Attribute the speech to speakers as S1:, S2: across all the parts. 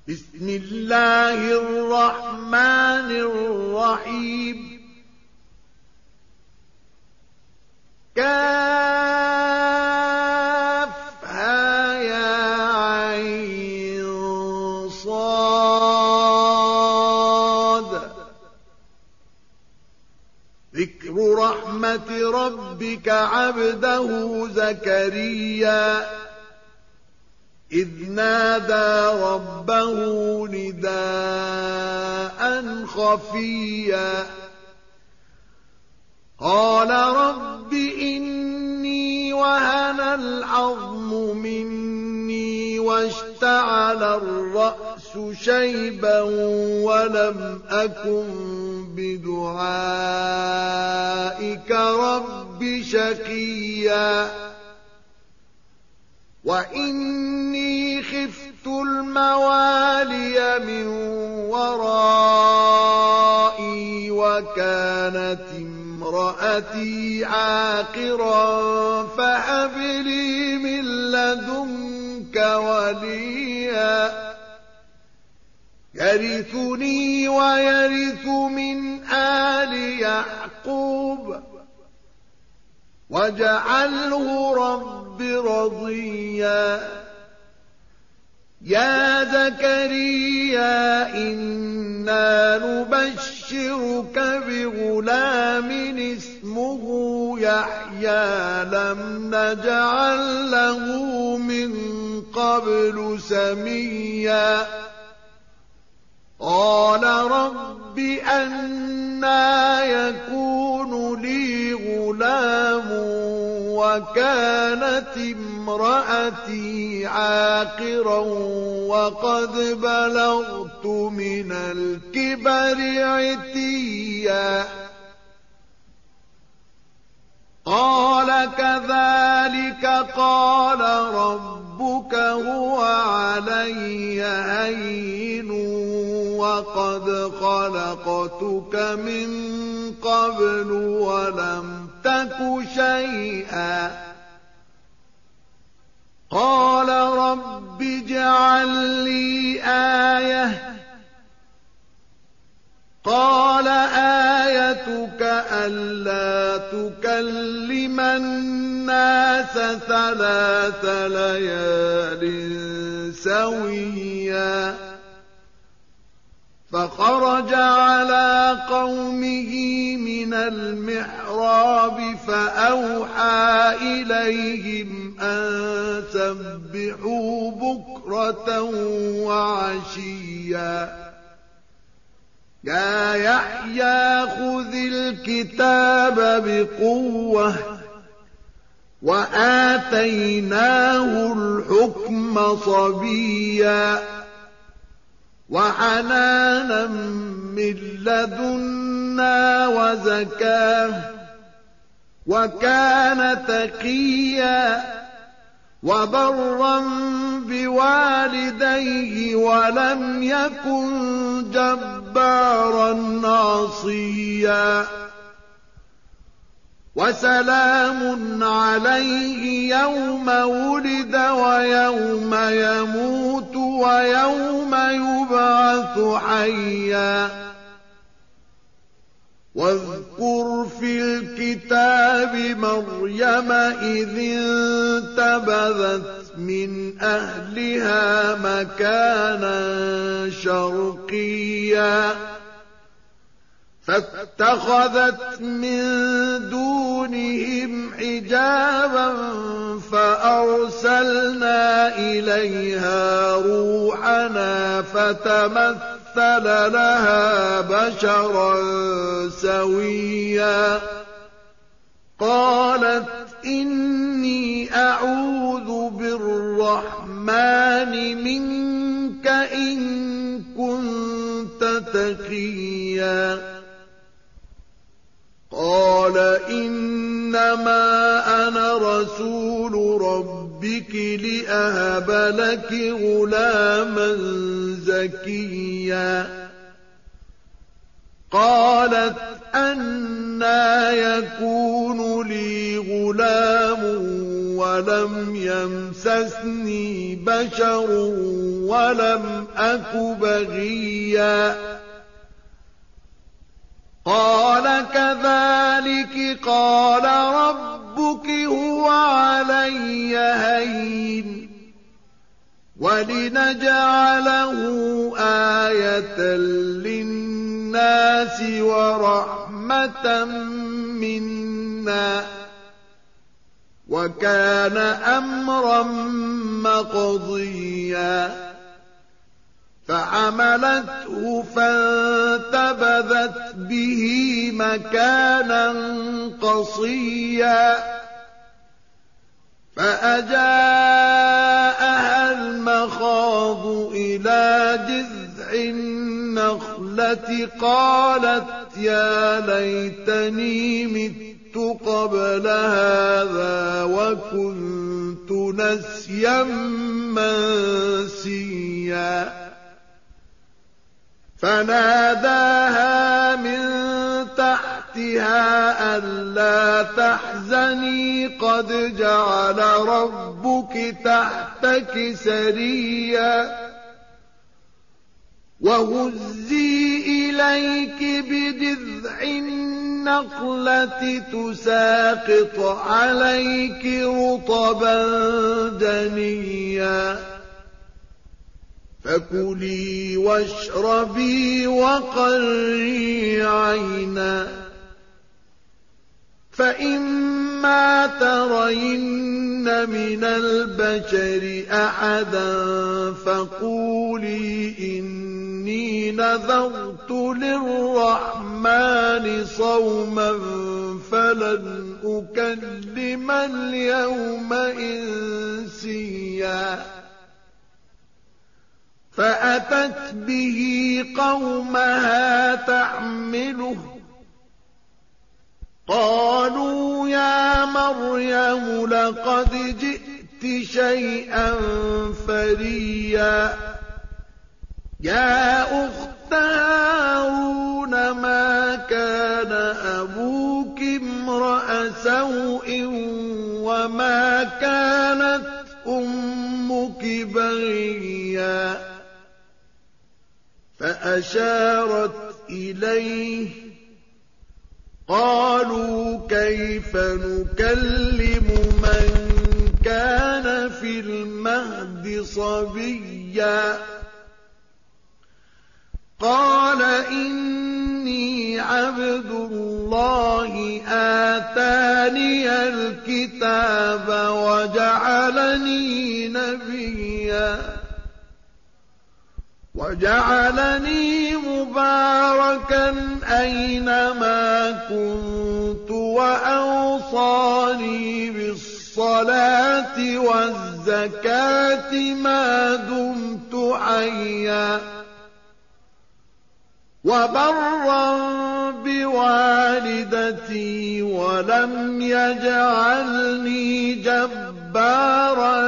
S1: بسم الله الرحمن الرحيم كافها يا عين صاد ذكر رحمة ربك عبده زكريا إذ نادى ربه نداء خفيا قال رب إني وهن العظم مني واشتعل الرأس شيبا ولم أكن بدعائك رب شقيا وإني خفت الموالي من ورائي وكانت امرأتي عاقرا فهب لي من لدنك وليا يرثني ويرث من آل يعقوب واجعله رب رضيا يا زكريا إنا نبشرك بغلام اسمه يحيى لم نجعل له من قبل سميا قال رب أنى يكون لي غلام وكانت امرأتي عاقرا وقد بلغت من الكبر عتيا قال كذلك قال ربك هو علي هين وقد خلقتك من قبل ولم تك شيئا قال رب اجعل لي آية قال آيتك ألا تكلم الناس 3 ليال سويا فخرج على قومه من المحراب فأوحى إليهم أن سبحوا بكرة وعشيا يا يحيى خذ الكتاب بقوة وآتيناه الحكم صبيا وحنانا من لدنا وزكاه وكان تقيا وبرا بوالديه ولم يكن جبارا عصيا وسلام عليه يوم ولد ويوم يموت ويوم يبعث حيا واذكر في الكتاب مريم إذ انتبذت من أهلها مكانا شرقيا فاتخذت من دونهم حجابا فأرسلنا إليها روحنا فتمثل لها بشرا سويا قالت إني أعوذ بالرحمن منك إن كنت تقيا قال إنما أنا رسول ربك لأهب لك غلاما زكيا قالت أنى يكون لي غلام ولم يمسسني بشر ولم أك بغيا قال كذلك قال ربك هو علي هين ولنجعله آية للناس ورحمة منا وكان أمرا مقضيا فحملته فانتبذت به مكانا قصيا فأجاءها المخاض إلى جذع النخلة قالت يا ليتني مت قبل هذا وكنت نسيا منسيا فناداها من تحتها ألا تحزني قد جعل ربك تحتك سريا وهزي إليك بجذع النخلة تساقط عليك رطبا جنيا فكلي واشربي وقري عينا فإما ترين من البشر أحدا فقولي إني نذرت للرحمن صوما فلن أكلم اليوم إنسيا فأتت به قومها تحمله قالوا يا مريم لقد جئت شيئا فريا يا أخت هارون ما كان أبوك امرأ سوء وما كانت أمك بغيا فأشارت إليه قالوا كيف نكلم من كان في المهد صبيا قال إني عبد الله آتاني الكتاب وجعلني نبيا وجعلني مباركا أينما كنت وأوصاني بالصلاة والزكاة ما دمت حيا وبرا بوالدتي ولم يجعلني جبارا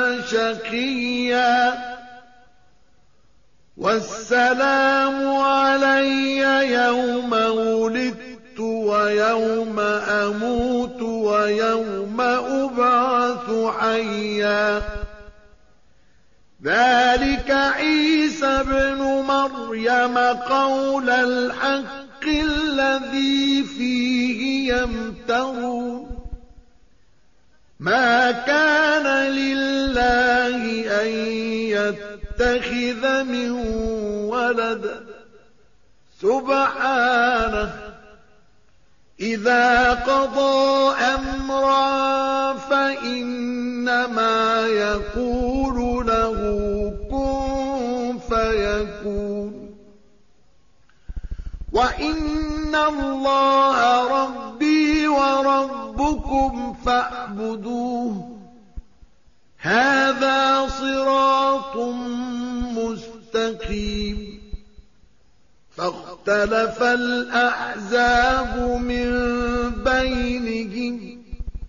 S1: شقيا والسلام علي يوم ولدت ويوم أموت ويوم أبعث حيا ذلك عيسى ابن مريم قول الحق الذي فيه يمترون ما كان لله أن يتخذ من ولد سبحانه إذا قضى أمرا فإنما يقول له كن فيكون وإن الله ربي وربكم فاعبدوه هذا صراط مستقيم فاختلف الأحزاب من بينهم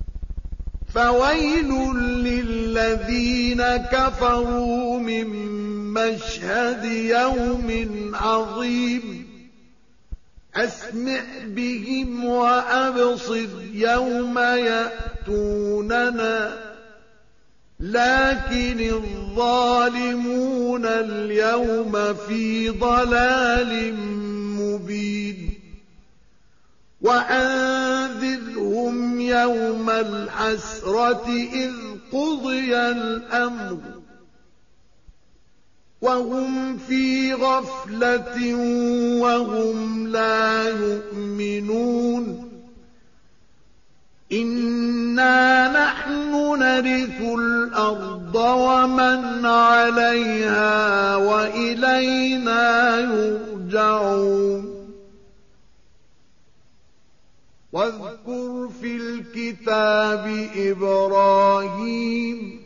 S1: فويل للذين كفروا من مشهد يوم عظيم أسمع بهم وأبصر يوم يأتوننا لكن الظالمون اليوم في ضلال مبين وأنذرهم يوم الحسرة إذ قضي الأمر وهم في غفلة وهم لا يؤمنون إنا نحن نرث الأرض ومن عليها وإلينا يرجعون واذكر في الكتاب إبراهيم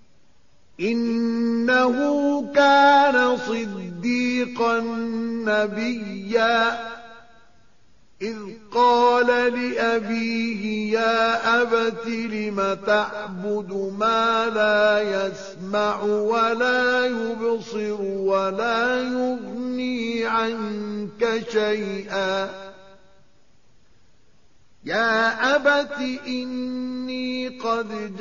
S1: إنه كان صديقا نبيا إذ قال لأبيه يا أبت لم تعبد ما لا يسمع ولا يبصر ولا يغني عنك شيئا يا أبت إني قد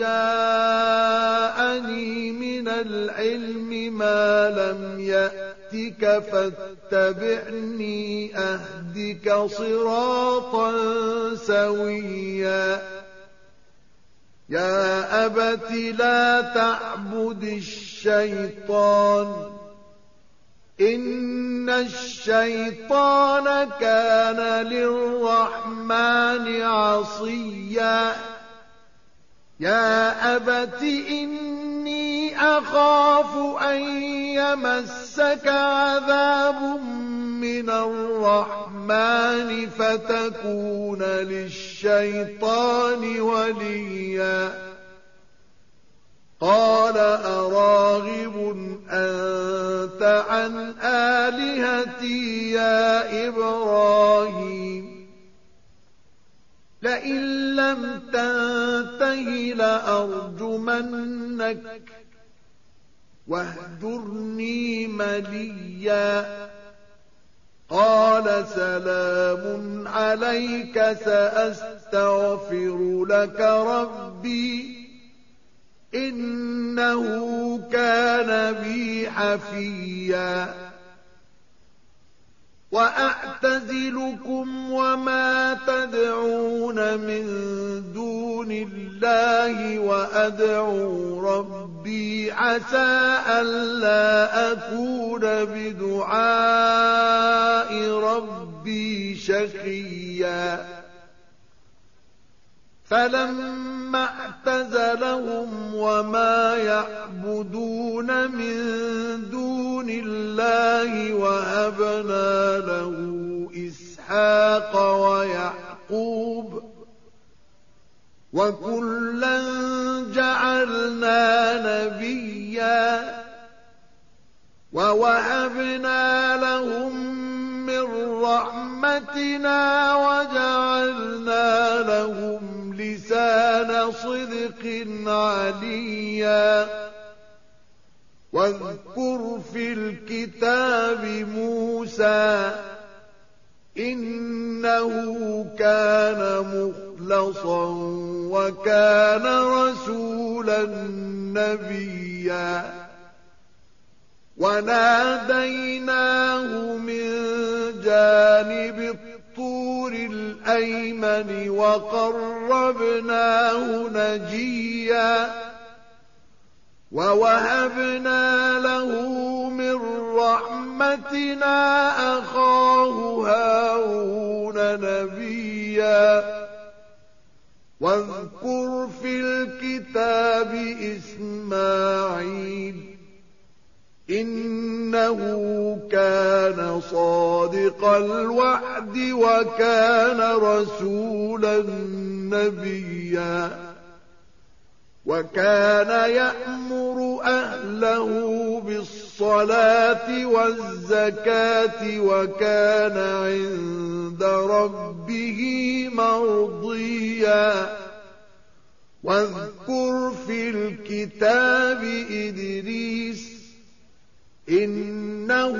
S1: جاءني من العلم ما لم يأتك فاتبعني أهدك صراطا سويا يا أبت لا تعبد الشيطان إن الشيطان كان للرحمن عصيا يا أبت إني أخاف أن يمسك عذاب من الرحمن فتكون للشيطان وليا قال أراغب أنت عن آلهتي يا إبراهيم لئن لم تنته لأرجمنك واهجرني مليا قال سلام عليك سأستغفر لك ربي إنه كان بي حفيا وأعتزلكم وما تدعون من دون الله وأدعو ربي عسى ألا أكون بدعاء ربي شقيا فلما اعتزلهم وما يعبدون من دون الله وهبنا له إسحاق ويعقوب وكلا جعلنا نبيا ووهبنا لهم من رحمتنا وجعلنا لهم لسان صدق عليا واذكر في الكتاب موسى إنه كان مخلصا وكان رسولا نبيا وناديناه من جانب الطور الأيمن وقربناه نجيا ووهبنا له من رحمتنا أخاه هارون نبيا واذكر في الكتاب إسماعيل إنه كان صادق الوعد وكان رسولا نبيا وكان يأمر أهله بالصلاة والزكاة وكان عند ربه مرضيا واذكر في الكتاب إدريس إنه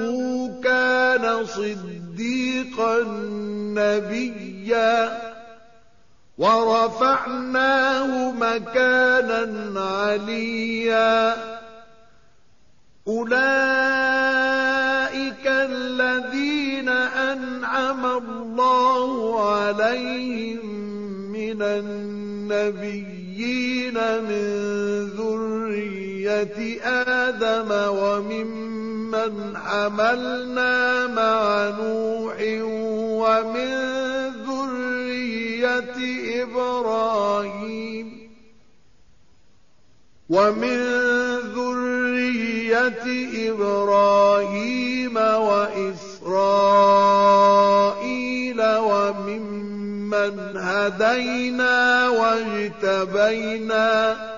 S1: كان صديقا نبيا ورفعناه مكانا عليا أولئك الذين أنعم الله عليهم من النبيين من ذرية آدم وممن حملنا مع نوح ومن ذرية إبراهيم وإسرائيل وممن هدينا واجتبينا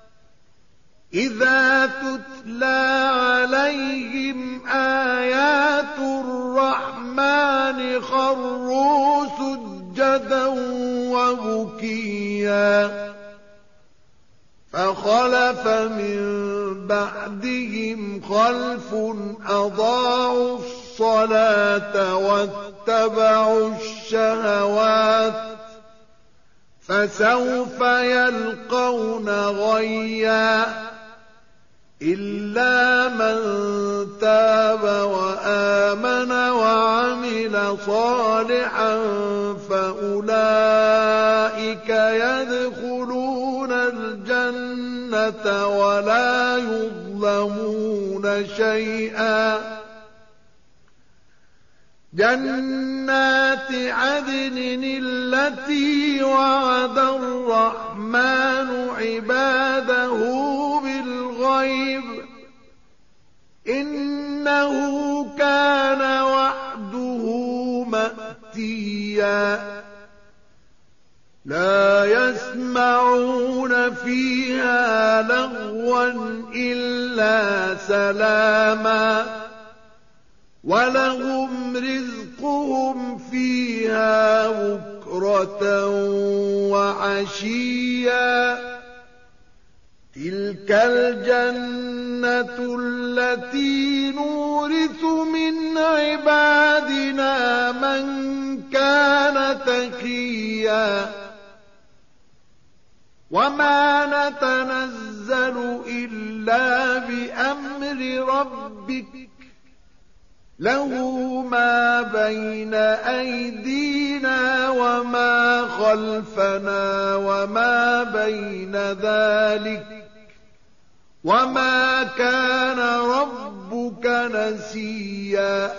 S1: إذا تتلى عليهم آيات الرحمن خروا سجدا وبكيا فخلف من بعدهم خلف أضاعوا الصلاة واتبعوا الشهوات فسوف يلقون غيا إلا من تاب وآمن وعمل صالحا فأولئك يدخلون الجنة ولا يظلمون شيئا جنات عدن التي وعد الرحمن عباده بالغيب إنه كان وعده مأتيا لا يسمعون فيها لغوا إلا سلاما ولهم رزقهم فيها بكرة وعشيا تلك الجنة التي نورث من عبادنا من كان تقيا وما نتنزل إلا بأمر ربك له ما بين أيدينا وما خلفنا وما بين ذلك وما كان ربك نسيا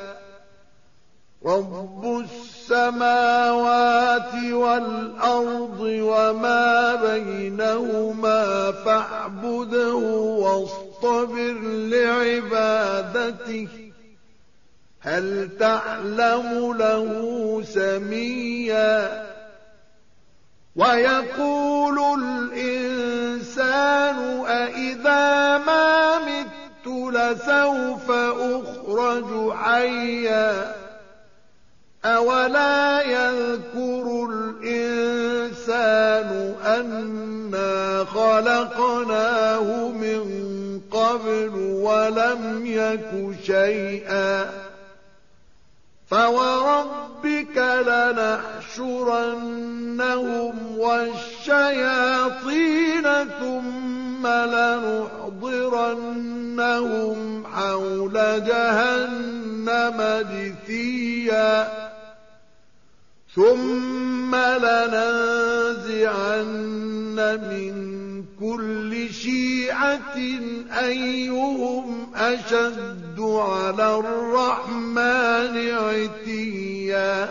S1: رب السماوات والأرض وما بينهما فاعبده واصطبر لعبادته هل تعلم له سميا ويقول الإنسان أإذا ما مت لسوف أخرج حيا أولا يذكر الإنسان أنا خلقناه من قبل ولم يك شيئا فوربك لنحشرنهم والشياطين ثم لنحضرنهم حول جهنم جثيا ثم لننزعن من كل شيعة أيهم أشد على الرحمن عتيا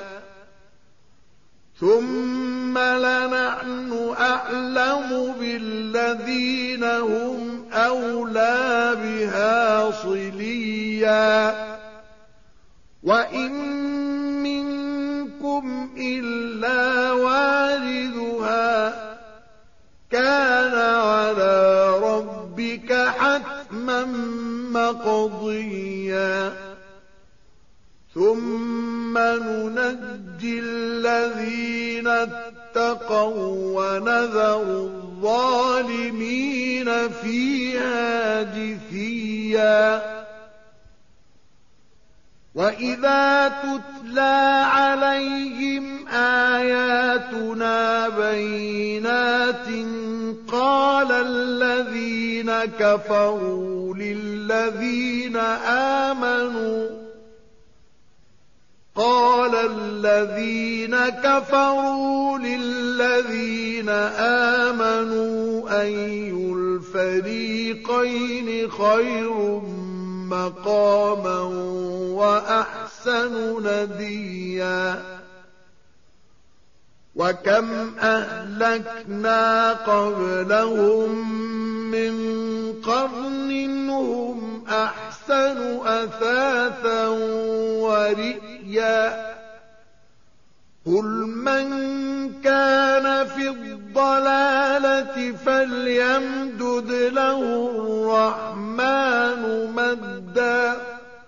S1: ثم لنحن أعلم بالذين هم أولى بها صليا وإن منكم إلا واردها كان على ربك حتما مقضيا ثم ننجي الذين اتقوا ونذر الظالمين فيها جثيا وَإِذَا تُتْلَىٰ عَلَيْهِمْ آيَاتُنَا بَيِّنَاتٍ قَالَ الَّذِينَ كَفَرُوا لِلَّذِينَ آمَنُوا أَيُّ الْفَرِيقَيْنِ خَيْرٌ مَّقَامًا وَأَحْسَنُ نَدِيًّا وَكَمْ أَهْلَكْنَا قَبْلَهُم مِّن قَرْنٍ هُمْ أَحْسَنُ أَثَاثًا وَرِئْيًا قُلْ مَن كَانَ فِي الضَّلَالَةِ فَلْيَمْدُدْ لَهُ الرَّحْمَٰنُ مَدًّا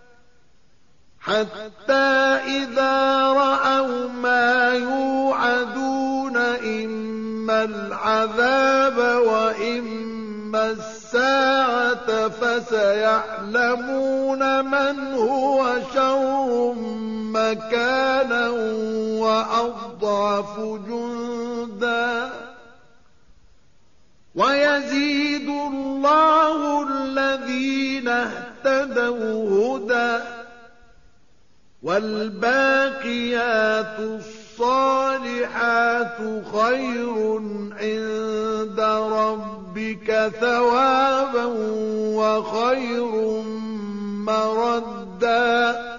S1: حَتَّىٰ إِذَا رَأَوْا مَا يُوعَدُونَ إِمَّا الْعَذَابَ وَإِمَّا السَّاعَةَ فَسَيَعْلَمُونَ مَنْ هُوَ شَرٌّ مَّكَانًا وَأَضْعَفُ جُندًا وَيَزِيدُ اللَّهُ الَّذِينَ اهْتَدَوْا هُدًى وَالْبَاقِيَاتُ الصَّالِحَاتُ خَيْرٌ عِندَ رَبِّكَ ثَوَابًا وَخَيْرٌ مَّرَدًّا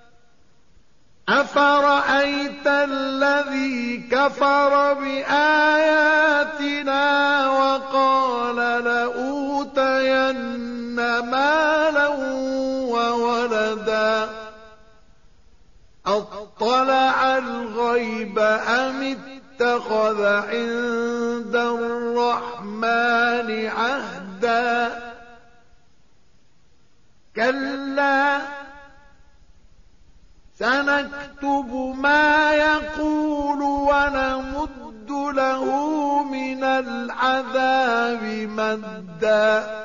S1: أَفَرَأَيْتَ الَّذِي كَفَرَ بِآيَاتِنَا وَقَالَ لَأُوتَيَنَّ مَالًا وَوَلَدًا أَطَّلَعَ الْغَيْبَ أَمِ اتَّخَذَ عِندَ الرَّحْمَٰنِ عَهْدًا كَلَّا سَنَكْتُبُ مَا يَقُولُ وَنَمُدُّ لَهُ مِنَ الْعَذَابِ مَدًّا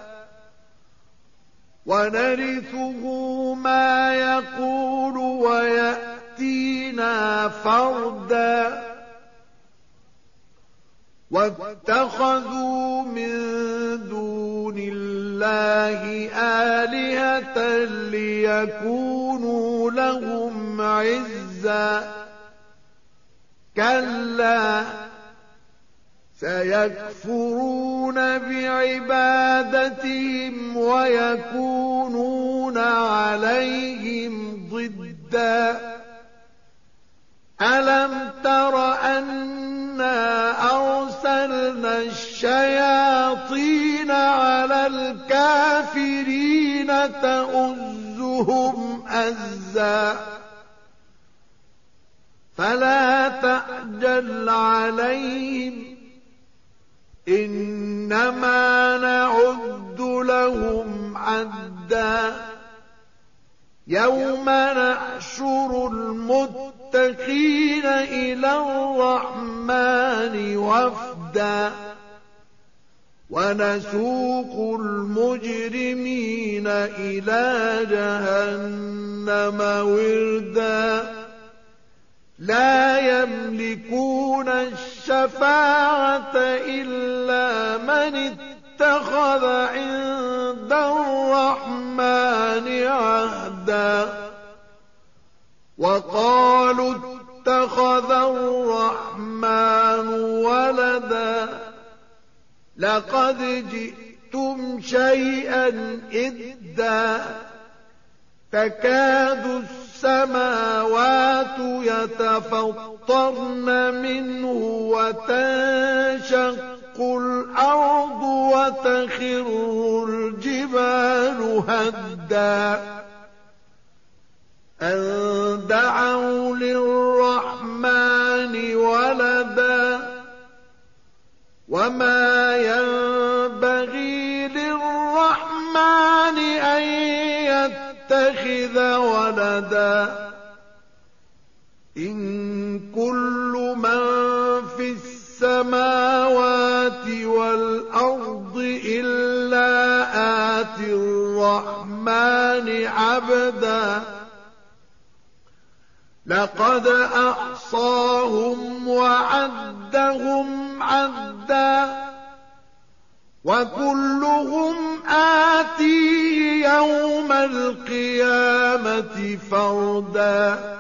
S1: وَنَرِثُهُ مَا يَقُولُ وَيَأْتِينَا فَرْدًا وَاتَّخَذُوا مِن دُونِ اللَّهِ آلِهَةً لِّيَكُونُوا لَهُمْ عِزًّا كَلَّا سَيَكْفُرُونَ بِعِبَادَتِهِمْ وَيَكُونُونَ عَلَيْهِمْ ضِدًّا أَلَمْ تَرَ أَنَّا أَرْسَلْنَا الشَّيَاطِينَ عَلَى الْكَافِرِينَ تَؤُزُّهُمْ أَزًّا فَلَا تَعْجَلْ عَلَيْهِمْ إِنَّمَا نَعُدُّ لَهُمْ عَدًّا يَوْمَ نَحْشُرُ الْمُتَّقِينَ إِلَى الرَّحْمَٰنِ وَفْدًا وَنَسُوقُ الْمُجْرِمِينَ إِلَىٰ جَهَنَّمَ وِرْدًا لَّا يَمْلِكُونَ الشَّفَاعَةَ إِلَّا مَنِ اتَّخَذَ عِندَ الرَّحْمَٰنِ عَهْدًا وَقَالُوا اتَّخَذَ الرَّحْمَٰنُ وَلَدًا لَّقَدْ جِئْتُمْ شَيْئًا إِدًّا تَكَادُ السَّمَاوَاتُ يَتَفَطَّرْنَ مِنْهُ وَتَنشَقُّ الْأَرْضُ وَتَخِرُّ الْجِبَالُ هَدًّا أَن دَعَوْا لِلرَّحْمَٰنِ وَلَدًا وَمَا يَنبَغِي لِلرَّحْمَٰنِ أَن يَتَّخِذَ وَلَدًا إِن كُلُّ مَن فِي السَّمَاوَاتِ وَالْأَرْضِ إِلَّا آتِي الرَّحْمَٰنِ عَبْدًا لقد أحصاهم وعدهم عدا وكلهم آتيه يوم القيامة فردا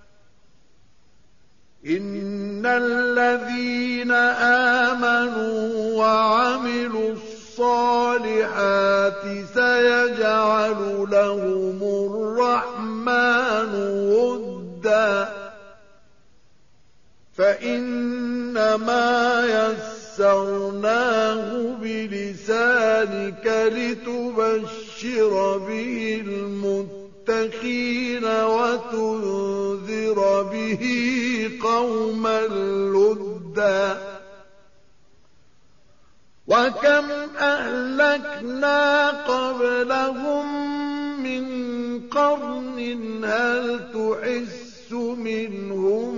S1: إن الذين آمنوا وعملوا الصالحات سيجعل لهم الرحمن ودا فإنما يسرناه بلسانك لتبشر به المتقين وتنذر به قوما لدا وكم أهلكنا قبلهم من قرن هل تحس منهم